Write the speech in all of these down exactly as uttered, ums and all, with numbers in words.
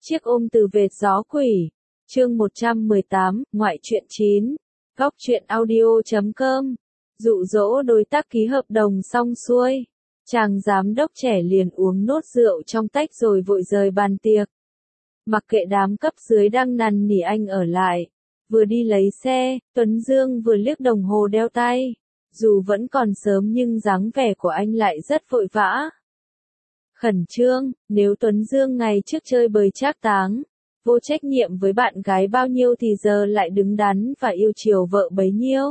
Chiếc ôm từ vệt gió quỷ. Chương một trăm mười tám, ngoại truyện chín. Góc truyện audio chấm com. Dụ dỗ đối tác ký hợp đồng xong xuôi. Chàng giám đốc trẻ liền uống nốt rượu trong tách rồi vội rời bàn tiệc. Mặc kệ đám cấp dưới đang năn nỉ anh ở lại. Vừa đi lấy xe, Tuấn Dương vừa liếc đồng hồ đeo tay. Dù vẫn còn sớm nhưng dáng vẻ của anh lại rất vội vã. Khẩn trương, nếu Tuấn Dương ngày trước chơi bời trác táng, vô trách nhiệm với bạn gái bao nhiêu thì giờ lại đứng đắn và yêu chiều vợ bấy nhiêu.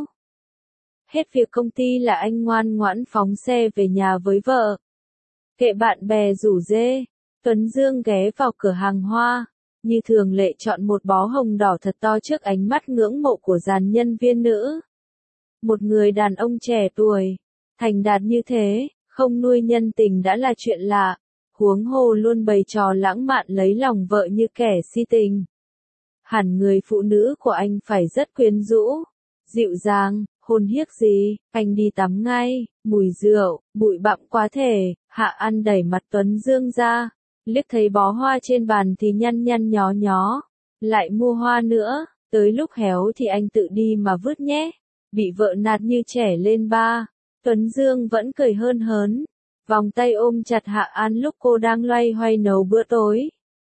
Hết việc công ty là anh ngoan ngoãn phóng xe về nhà với vợ. Kệ bạn bè rủ rê, Tuấn Dương ghé vào cửa hàng hoa, như thường lệ chọn một bó hồng đỏ thật to trước ánh mắt ngưỡng mộ của dàn nhân viên nữ. Một người đàn ông trẻ tuổi, thành đạt như thế, không nuôi nhân tình đã là chuyện lạ, huống hồ luôn bày trò lãng mạn lấy lòng vợ như kẻ si tình. Hẳn người phụ nữ của anh phải rất quyến rũ, dịu dàng, hôn hiếc gì, anh đi tắm ngay, mùi rượu, bụi bặm quá thể, Hạ An đẩy mặt Tuấn Dương ra, liếc thấy bó hoa trên bàn thì nhăn nhăn nhó nhó, lại mua hoa nữa, tới lúc héo thì anh tự đi mà vứt nhé, bị vợ nạt như trẻ lên ba. Tuấn Dương vẫn cười hơn hớn, vòng tay ôm chặt Hạ An lúc cô đang loay hoay nấu bữa tối.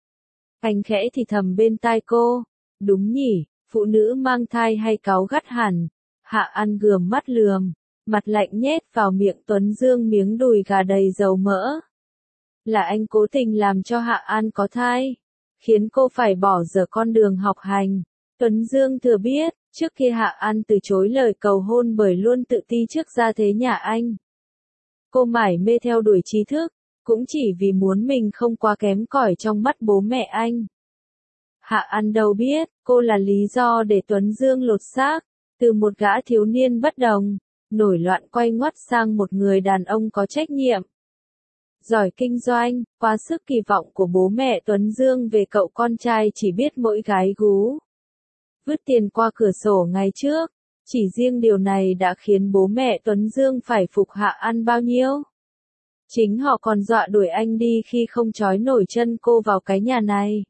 Anh khẽ thì thầm bên tai cô, đúng nhỉ, phụ nữ mang thai hay cáu gắt hẳn. Hạ An gườm mắt lườm, mặt lạnh nhét vào miệng Tuấn Dương miếng đùi gà đầy dầu mỡ. Là anh cố tình làm cho Hạ An có thai, khiến cô phải bỏ dở con đường học hành. Tuấn Dương thừa biết, trước kia Hạ An từ chối lời cầu hôn bởi luôn tự ti trước gia thế nhà anh. Cô mải mê theo đuổi trí thức, cũng chỉ vì muốn mình không quá kém cỏi trong mắt bố mẹ anh. Hạ An đâu biết, cô là lý do để Tuấn Dương lột xác, từ một gã thiếu niên bất đồng, nổi loạn quay ngoắt sang một người đàn ông có trách nhiệm. Giỏi kinh doanh, quá sức kỳ vọng của bố mẹ Tuấn Dương về cậu con trai chỉ biết mỗi gái gú. Vứt tiền qua cửa sổ ngày trước, chỉ riêng điều này đã khiến bố mẹ Tuấn Dương phải phục Hạ An bao nhiêu. Chính họ còn dọa đuổi anh đi khi không trói nổi chân cô vào cái nhà này.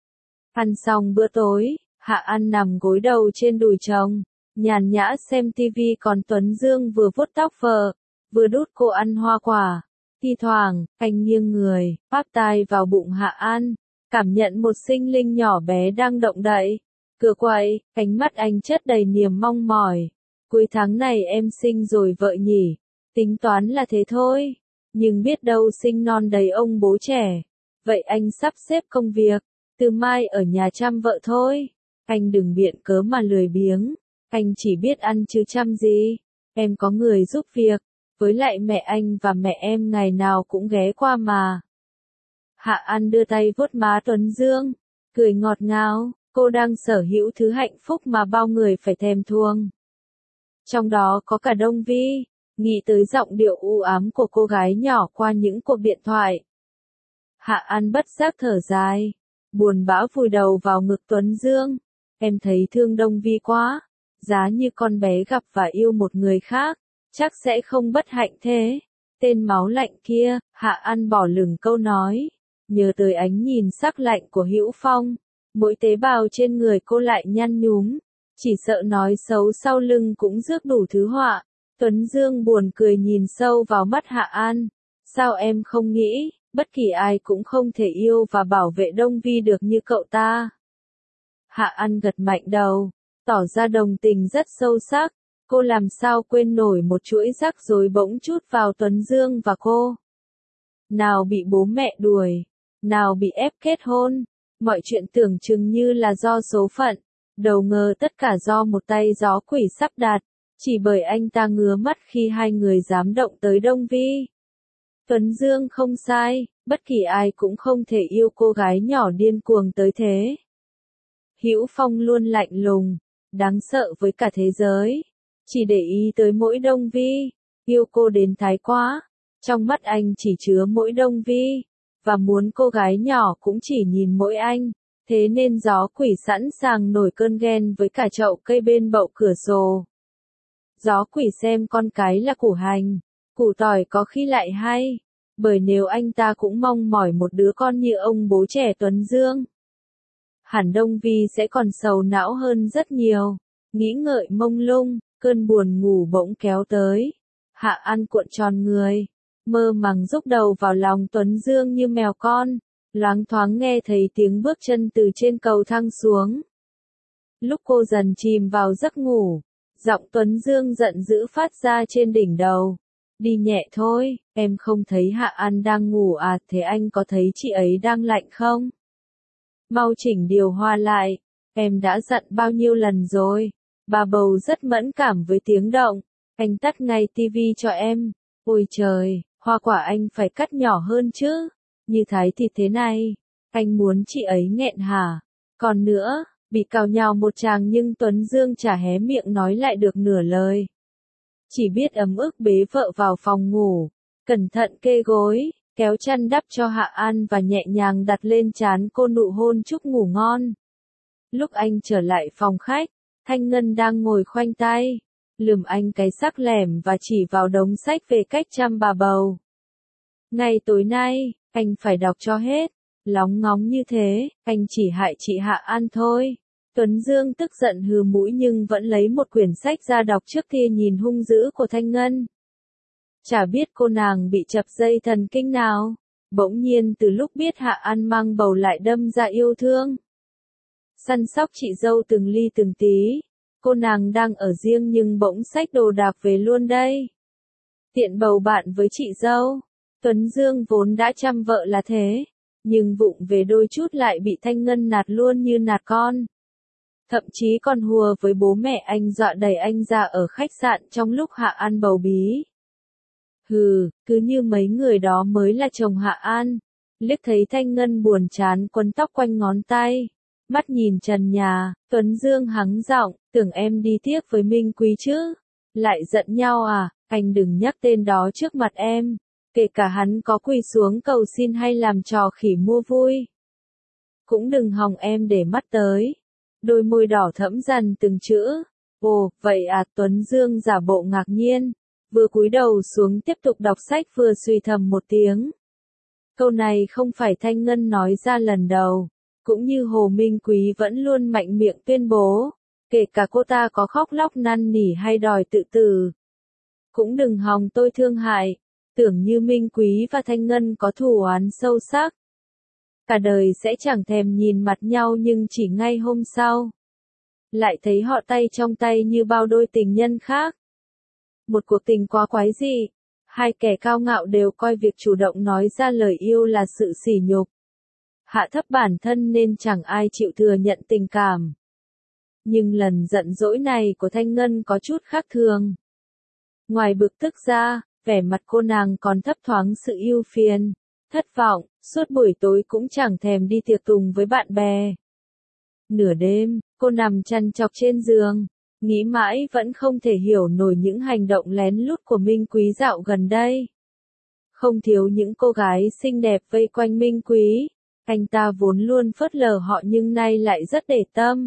Ăn xong bữa tối, Hạ An nằm gối đầu trên đùi chồng, nhàn nhã xem tivi còn Tuấn Dương vừa vuốt tóc vợ, vừa đút cô ăn hoa quả. Thi thoảng, anh nghiêng người, áp tai vào bụng Hạ An, cảm nhận một sinh linh nhỏ bé đang động đậy. Cửa quậy, ánh mắt anh chất đầy niềm mong mỏi. Cuối tháng này em sinh rồi vợ nhỉ, tính toán là thế thôi, nhưng biết đâu sinh non đầy ông bố trẻ. Vậy anh sắp xếp công việc, từ mai ở nhà chăm vợ thôi. Anh đừng biện cớ mà lười biếng, anh chỉ biết ăn chứ chăm gì. Em có người giúp việc, với lại mẹ anh và mẹ em ngày nào cũng ghé qua mà. Hạ An đưa tay vuốt má Tuấn Dương, cười ngọt ngào. Cô đang sở hữu thứ hạnh phúc mà bao người phải thèm thuồng. Trong đó có cả Đông Vi, nghĩ tới giọng điệu u ám của cô gái nhỏ qua những cuộc điện thoại. Hạ An bất giác thở dài, buồn bã vùi đầu vào ngực Tuấn Dương. Em thấy thương Đông Vi quá, giá như con bé gặp và yêu một người khác, chắc sẽ không bất hạnh thế. Tên máu lạnh kia, Hạ An bỏ lửng câu nói, nhớ tới ánh nhìn sắc lạnh của Hữu Phong. Mỗi tế bào trên người cô lại nhăn nhúm, chỉ sợ nói xấu sau lưng cũng rước đủ thứ họa. Tuấn Dương buồn cười nhìn sâu vào mắt Hạ An. Sao em không nghĩ, bất kỳ ai cũng không thể yêu và bảo vệ Đông Vi được như cậu ta? Hạ An gật mạnh đầu, tỏ ra đồng tình rất sâu sắc. Cô làm sao quên nổi một chuỗi rắc rối bỗng chút vào Tuấn Dương và cô. Nào bị bố mẹ đuổi, nào bị ép kết hôn. Mọi chuyện tưởng chừng như là do số phận, đầu ngờ tất cả do một tay gió quỷ sắp đặt, chỉ bởi anh ta ngứa mắt khi hai người dám động tới Đông Vi. Tuấn Dương không sai, bất kỳ ai cũng không thể yêu cô gái nhỏ điên cuồng tới thế. Hữu Phong luôn lạnh lùng, đáng sợ với cả thế giới, chỉ để ý tới mỗi Đông Vi, yêu cô đến thái quá, trong mắt anh chỉ chứa mỗi Đông Vi. Và muốn cô gái nhỏ cũng chỉ nhìn mỗi anh, thế nên gió quỷ sẵn sàng nổi cơn ghen với cả chậu cây bên bậu cửa sổ. Gió quỷ xem con cái là củ hành, củ tỏi có khi lại hay, bởi nếu anh ta cũng mong mỏi một đứa con như ông bố trẻ Tuấn Dương, Hàn Đông Vi sẽ còn sầu não hơn rất nhiều. Nghĩ ngợi mông lung, cơn buồn ngủ bỗng kéo tới. Hạ An cuộn tròn người, mơ màng rúc đầu vào lòng Tuấn Dương như mèo con, loáng thoáng nghe thấy tiếng bước chân từ trên cầu thang xuống. Lúc cô dần chìm vào giấc ngủ, giọng Tuấn Dương giận dữ phát ra trên đỉnh đầu. Đi nhẹ thôi, em không thấy Hạ An đang ngủ à, thế anh có thấy chị ấy đang lạnh không? Mau chỉnh điều hòa lại, em đã dặn bao nhiêu lần rồi. Bà bầu rất mẫn cảm với tiếng động, anh tắt ngay tivi cho em. Ôi trời, hoa quả anh phải cắt nhỏ hơn chứ, như thái thịt thế này, anh muốn chị ấy nghẹn hả? Còn nữa, bị cào nhào một tràng nhưng Tuấn Dương chả hé miệng nói lại được nửa lời. Chỉ biết ấm ức bế vợ vào phòng ngủ, cẩn thận kê gối, kéo chăn đắp cho Hạ An và nhẹ nhàng đặt lên trán cô nụ hôn chúc ngủ ngon. Lúc anh trở lại phòng khách, Thanh Ngân đang ngồi khoanh tay, lườm anh cái sắc lẻm và chỉ vào đống sách về cách chăm bà bầu. Ngày tối nay, anh phải đọc cho hết, lóng ngóng như thế, anh chỉ hại chị Hạ An thôi. Tuấn Dương tức giận hừ mũi nhưng vẫn lấy một quyển sách ra đọc trước kia nhìn hung dữ của Thanh Ngân. Chả biết cô nàng bị chập dây thần kinh nào, bỗng nhiên từ lúc biết Hạ An mang bầu lại đâm ra yêu thương. Săn sóc chị dâu từng ly từng tí, cô nàng đang ở riêng nhưng bỗng xách đồ đạc về luôn đây. Tiện bầu bạn với chị dâu, Tuấn Dương vốn đã chăm vợ là thế, nhưng vụng về đôi chút lại bị Thanh Ngân nạt luôn như nạt con. Thậm chí còn hùa với bố mẹ anh dọa đẩy anh ra ở khách sạn trong lúc Hạ An bầu bí. Hừ, cứ như mấy người đó mới là chồng Hạ An. Liếc thấy Thanh Ngân buồn chán quấn tóc quanh ngón tay, mắt nhìn trần nhà, Tuấn Dương hắng giọng, tưởng em đi tiếp với Minh Quý chứ. Lại giận nhau à, anh đừng nhắc tên đó trước mặt em. Kể cả hắn có quỳ xuống cầu xin hay làm trò khỉ mua vui, cũng đừng hòng em để mắt tới. Đôi môi đỏ thẫm dần từng chữ. Ồ, vậy à, Tuấn Dương giả bộ ngạc nhiên, vừa cúi đầu xuống tiếp tục đọc sách vừa suy thầm một tiếng. Câu này không phải Thanh Ngân nói ra lần đầu, cũng như Hồ Minh Quý vẫn luôn mạnh miệng tuyên bố, kể cả cô ta có khóc lóc năn nỉ hay đòi tự tử. Cũng đừng hòng tôi thương hại, tưởng như Minh Quý và Thanh Ngân có thù oán sâu sắc. Cả đời sẽ chẳng thèm nhìn mặt nhau nhưng chỉ ngay hôm sau, lại thấy họ tay trong tay như bao đôi tình nhân khác. Một cuộc tình quá quái dị, hai kẻ cao ngạo đều coi việc chủ động nói ra lời yêu là sự sỉ nhục, hạ thấp bản thân nên chẳng ai chịu thừa nhận tình cảm. Nhưng lần giận dỗi này của Thanh Ngân có chút khác thường. Ngoài bực tức ra, vẻ mặt cô nàng còn thấp thoáng sự ưu phiền, thất vọng, suốt buổi tối cũng chẳng thèm đi tiệc tùng với bạn bè. Nửa đêm, cô nằm chăn chọc trên giường, nghĩ mãi vẫn không thể hiểu nổi những hành động lén lút của Minh Quý dạo gần đây. Không thiếu những cô gái xinh đẹp vây quanh Minh Quý, anh ta vốn luôn phớt lờ họ nhưng nay lại rất để tâm.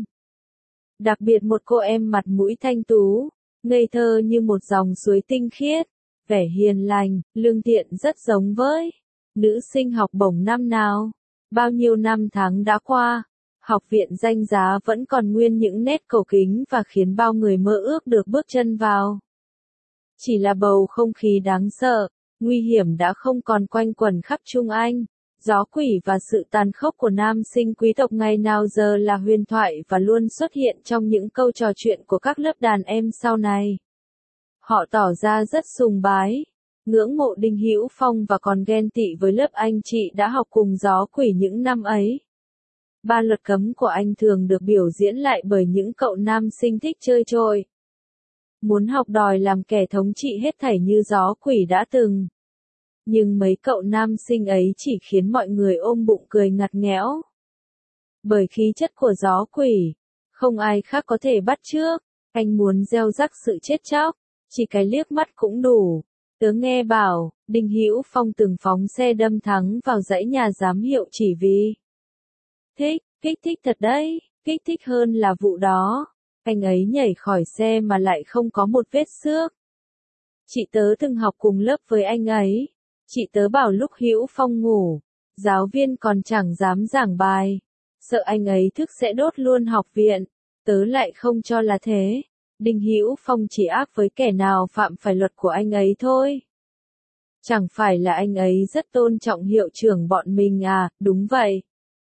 Đặc biệt một cô em mặt mũi thanh tú, ngây thơ như một dòng suối tinh khiết, vẻ hiền lành, lương thiện rất giống với nữ sinh học bổng năm nào. Bao nhiêu năm tháng đã qua, học viện danh giá vẫn còn nguyên những nét cổ kính và khiến bao người mơ ước được bước chân vào. Chỉ là bầu không khí đáng sợ, nguy hiểm đã không còn quanh quẩn khắp Trung Anh. Gió quỷ và sự tàn khốc của nam sinh quý tộc ngày nào giờ là huyền thoại và luôn xuất hiện trong những câu trò chuyện của các lớp đàn em sau này. Họ tỏ ra rất sùng bái, ngưỡng mộ Đinh Hữu Phong và còn ghen tị với lớp anh chị đã học cùng gió quỷ những năm ấy. Ba luật cấm của anh thường được biểu diễn lại bởi những cậu nam sinh thích chơi trội. Muốn học đòi làm kẻ thống trị hết thảy như gió quỷ đã từng. Nhưng mấy cậu nam sinh ấy chỉ khiến mọi người ôm bụng cười ngặt nghẽo. Bởi khí chất của gió quỷ, không ai khác có thể bắt chước, anh muốn gieo rắc sự chết chóc, chỉ cái liếc mắt cũng đủ. Tớ nghe bảo, Đinh Hữu Phong từng phóng xe đâm thắng vào dãy nhà giám hiệu chỉ vì thích, kích thích thật đấy, kích thích hơn là vụ đó. Anh ấy nhảy khỏi xe mà lại không có một vết xước. Chị tớ từng học cùng lớp với anh ấy. Chị tớ bảo lúc Hữu Phong ngủ, giáo viên còn chẳng dám giảng bài. sợ anh ấy thức sẽ đốt luôn học viện. Tớ lại không cho là thế. Đinh Hữu Phong chỉ ác với kẻ nào phạm phải luật của anh ấy thôi. Chẳng phải là anh ấy rất tôn trọng hiệu trưởng bọn mình à, đúng vậy.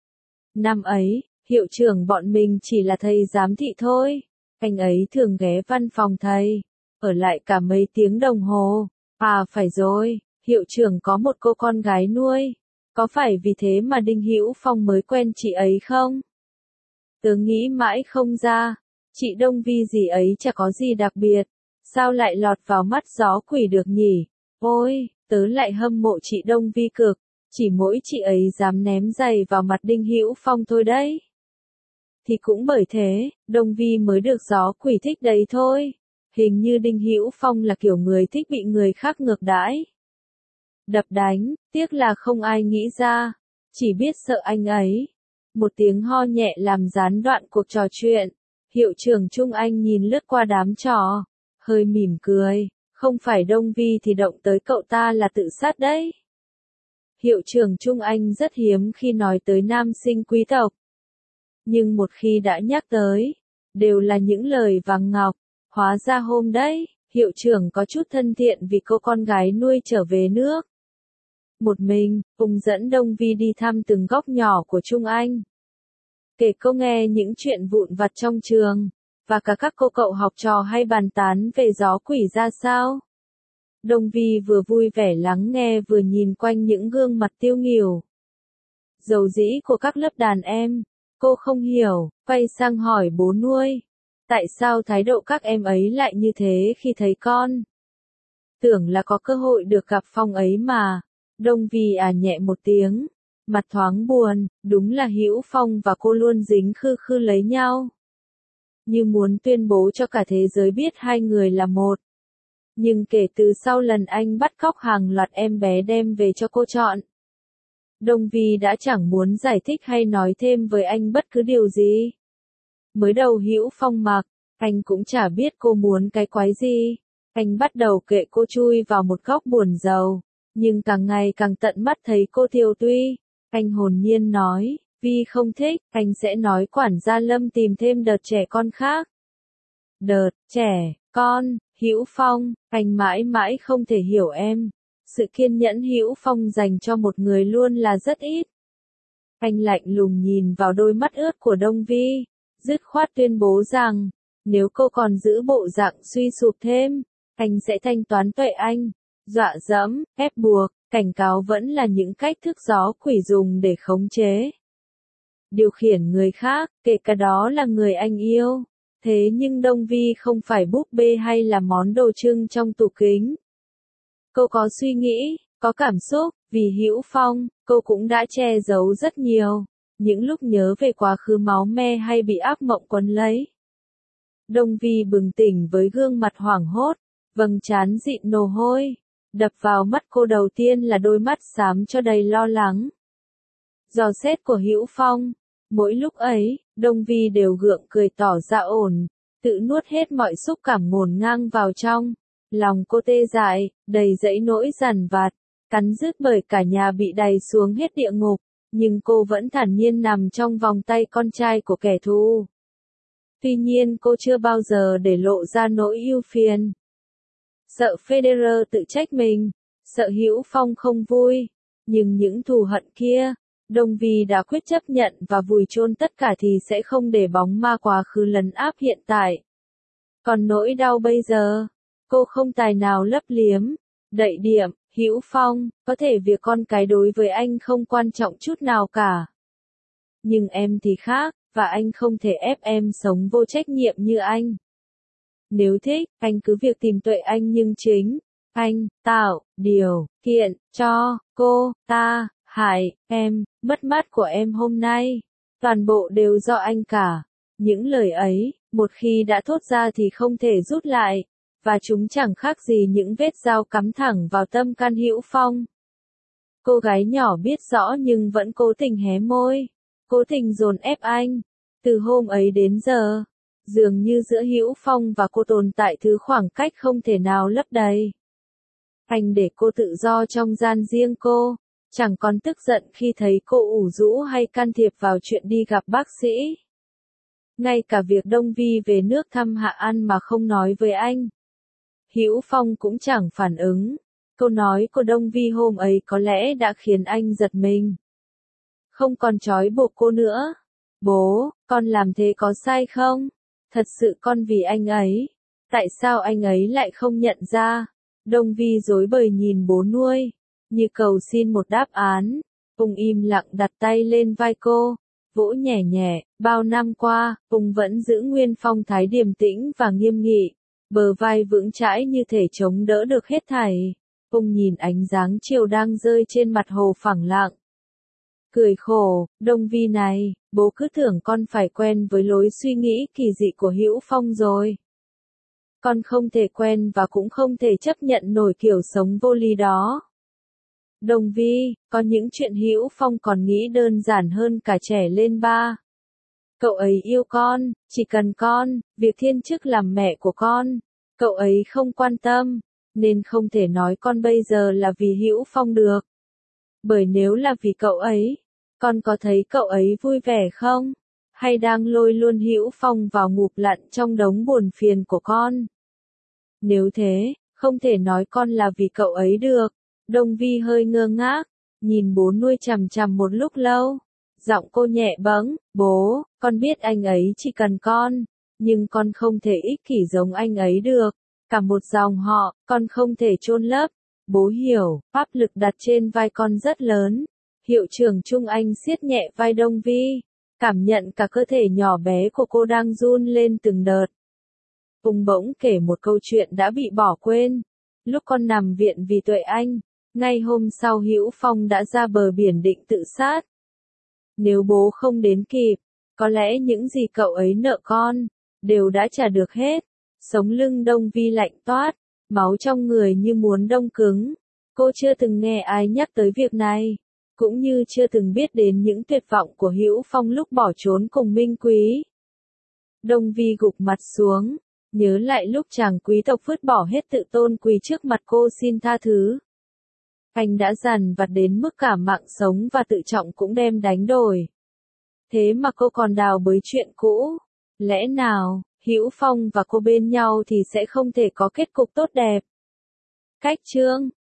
Năm ấy, hiệu trưởng bọn mình chỉ là thầy giám thị thôi. Anh ấy thường ghé văn phòng thầy, ở lại cả mấy tiếng đồng hồ. À phải rồi, hiệu trưởng có một cô con gái nuôi. Có phải vì thế mà Đinh Hữu Phong mới quen chị ấy không? Tớ nghĩ mãi không ra. Chị Đông Vi gì ấy chả có gì đặc biệt. Sao lại lọt vào mắt gió quỷ được nhỉ? Ôi, tớ lại hâm mộ chị Đông Vi cực. Chỉ mỗi chị ấy dám ném giày vào mặt Đinh Hữu Phong thôi đấy. Thì cũng bởi thế, Đông Vi mới được gió quỷ thích đấy thôi. Hình như Đinh Hữu Phong là kiểu người thích bị người khác ngược đãi. Đập đánh, tiếc là không ai nghĩ ra. Chỉ biết sợ anh ấy. Một tiếng ho nhẹ làm gián đoạn cuộc trò chuyện. Hiệu trưởng Trung Anh nhìn lướt qua đám trò. Hơi mỉm cười. Không phải Đông Vi thì động tới cậu ta là tự sát đấy. Hiệu trưởng Trung Anh rất hiếm khi nói tới nam sinh quý tộc. Nhưng một khi đã nhắc tới, đều là những lời vàng ngọc. Hóa ra hôm đấy, hiệu trưởng có chút thân thiện vì cô con gái nuôi trở về nước. Một mình, cùng dẫn Đông Vi đi thăm từng góc nhỏ của Trung Anh. Kể cô nghe những chuyện vụn vặt trong trường, và cả các cô cậu học trò hay bàn tán về gió quỷ ra sao. Đông Vi vừa vui vẻ lắng nghe vừa nhìn quanh những gương mặt tiêu nghỉu, dầu dĩ của các lớp đàn em. Cô không hiểu, quay sang hỏi bố nuôi. Tại sao thái độ các em ấy lại như thế khi thấy con? Tưởng là có cơ hội được gặp Phong ấy mà. Đông Vi à nhẹ một tiếng, mặt thoáng buồn, đúng là Hữu Phong và cô luôn dính khư khư lấy nhau. Như muốn tuyên bố cho cả thế giới biết hai người là một. Nhưng kể từ sau lần anh bắt cóc hàng loạt em bé đem về cho cô chọn, Đông Vi đã chẳng muốn giải thích hay nói thêm với anh bất cứ điều gì. Mới đầu Hữu Phong mặc, anh cũng chả biết cô muốn cái quái gì. Anh bắt đầu kệ cô chui vào một góc buồn rầu. Nhưng càng ngày càng tận mắt thấy cô thiêu tuy. Anh hồn nhiên nói, Vi không thích, anh sẽ nói quản gia Lâm tìm thêm đợt trẻ con khác. Đợt, trẻ, con, Hữu Phong, anh mãi mãi không thể hiểu em. Sự kiên nhẫn Hữu Phong dành cho một người luôn là rất ít. Anh lạnh lùng nhìn vào đôi mắt ướt của Đông Vi, dứt khoát tuyên bố rằng, nếu cô còn giữ bộ dạng suy sụp thêm, anh sẽ thanh toán tuệ anh. Dọa dẫm, ép buộc, cảnh cáo vẫn là những cách thức gió quỷ dùng để khống chế, điều khiển người khác, kể cả đó là người anh yêu. Thế nhưng Đông Vi không phải búp bê hay là món đồ trưng trong tủ kính. Cô có suy nghĩ, có cảm xúc, vì Hữu Phong, cô cũng đã che giấu rất nhiều. Những lúc nhớ về quá khứ máu me hay bị ác mộng quấn lấy. Đông Vi bừng tỉnh với gương mặt hoảng hốt, vầng trán dịn mồ hôi. Đập vào mắt cô đầu tiên là đôi mắt xám cho đầy lo lắng. Dò xét của Hữu Phong. Mỗi lúc ấy, Đông Vi đều gượng cười tỏ ra ổn, tự nuốt hết mọi xúc cảm ngổn ngang vào trong. Lòng cô tê dại, đầy dẫy nỗi dằn vặt, cắn rứt bởi cả nhà bị đày xuống hết địa ngục, nhưng cô vẫn thản nhiên nằm trong vòng tay con trai của kẻ thù. Tuy nhiên cô chưa bao giờ để lộ ra nỗi ưu phiền. Sợ Federer tự trách mình, sợ Hữu Phong không vui, nhưng những thù hận kia, Đông Vi đã quyết chấp nhận và vùi chôn tất cả thì sẽ không để bóng ma quá khứ lấn áp hiện tại. Còn nỗi đau bây giờ, cô không tài nào lấp liếm, đậy điểm. Hữu Phong, có thể việc con cái đối với anh không quan trọng chút nào cả. Nhưng em thì khác, và anh không thể ép em sống vô trách nhiệm như anh. Nếu thích, anh cứ việc tìm tuệ anh nhưng chính, anh, tạo, điều, kiện, cho, cô, ta, hại, em, mất mát của em hôm nay. Toàn bộ đều do anh cả. Những lời ấy, một khi đã thốt ra thì không thể rút lại. Và chúng chẳng khác gì những vết dao cắm thẳng vào tâm can Hữu Phong. Cô gái nhỏ biết rõ nhưng vẫn cố tình hé môi, cố tình dồn ép anh. Từ hôm ấy đến giờ, dường như giữa Hữu Phong và cô tồn tại thứ khoảng cách không thể nào lấp đầy. Anh để cô tự do trong gian riêng cô, Chẳng còn tức giận khi thấy cô ủ rũ hay can thiệp vào chuyện đi gặp bác sĩ. Ngay cả việc Đông Vi về nước thăm Hạ An mà không nói với anh, Hữu Phong cũng chẳng phản ứng. Câu nói của Đông Vi hôm ấy có lẽ đã khiến anh giật mình. Không còn trói buộc cô nữa. Bố, con làm thế có sai không? Thật sự con vì anh ấy. Tại sao anh ấy lại không nhận ra? Đông Vi rối bời nhìn bố nuôi, như cầu xin một đáp án. Ung im lặng đặt tay lên vai cô, vỗ nhẹ nhẹ. Bao năm qua, Ung vẫn giữ nguyên phong thái điềm tĩnh và nghiêm nghị, bờ vai vững chãi như thể chống đỡ được hết thảy. Ung nhìn ánh dáng chiều đang rơi trên mặt hồ phẳng lặng, cười khổ. Đông Vi này, bố cứ tưởng con phải quen với lối suy nghĩ kỳ dị của Hữu Phong rồi. Con không thể quen và cũng không thể chấp nhận nổi kiểu sống vô lý đó. Đông Vi, có những chuyện Hữu Phong còn nghĩ đơn giản hơn cả trẻ lên ba. Cậu ấy yêu con, chỉ cần con, việc thiên chức làm mẹ của con, cậu ấy không quan tâm, nên không thể nói con bây giờ là vì Hữu Phong được. Bởi nếu là vì cậu ấy, con có thấy cậu ấy vui vẻ không? Hay đang lôi luôn Hữu Phong vào ngụp lặn trong đống buồn phiền của con? Nếu thế, không thể nói con là vì cậu ấy được. Đông Vi hơi ngơ ngác, nhìn bố nuôi chằm chằm một lúc lâu. Giọng cô nhẹ bẫng, bố, con biết anh ấy chỉ cần con, nhưng con không thể ích kỷ giống anh ấy được. Cả một dòng họ, con không thể chôn lấp. Bố hiểu, áp lực đặt trên vai con rất lớn. Hiệu trưởng Trung Anh siết nhẹ vai Đông Vi, cảm nhận cả cơ thể nhỏ bé của cô đang run lên từng đợt. Ung bỗng kể một câu chuyện đã bị bỏ quên. Lúc con nằm viện vì Tuệ Anh, ngay hôm sau Hữu Phong đã ra bờ biển định tự sát. Nếu bố không đến kịp, có lẽ những gì cậu ấy nợ con, đều đã trả được hết. Sống lưng Đông Vi lạnh toát, máu trong người như muốn đông cứng. Cô chưa từng nghe ai nhắc tới việc này, cũng như chưa từng biết đến những tuyệt vọng của Hữu Phong lúc bỏ trốn cùng Minh Quý. Đông Vi gục mặt xuống, nhớ lại lúc chàng quý tộc vứt bỏ hết tự tôn quỳ trước mặt cô xin tha thứ. Anh đã dằn vặt đến mức cả mạng sống và tự trọng cũng đem đánh đổi. Thế mà cô còn đào bới chuyện cũ. Lẽ nào, Hữu Phong và cô bên nhau thì sẽ không thể có kết cục tốt đẹp? Cách chương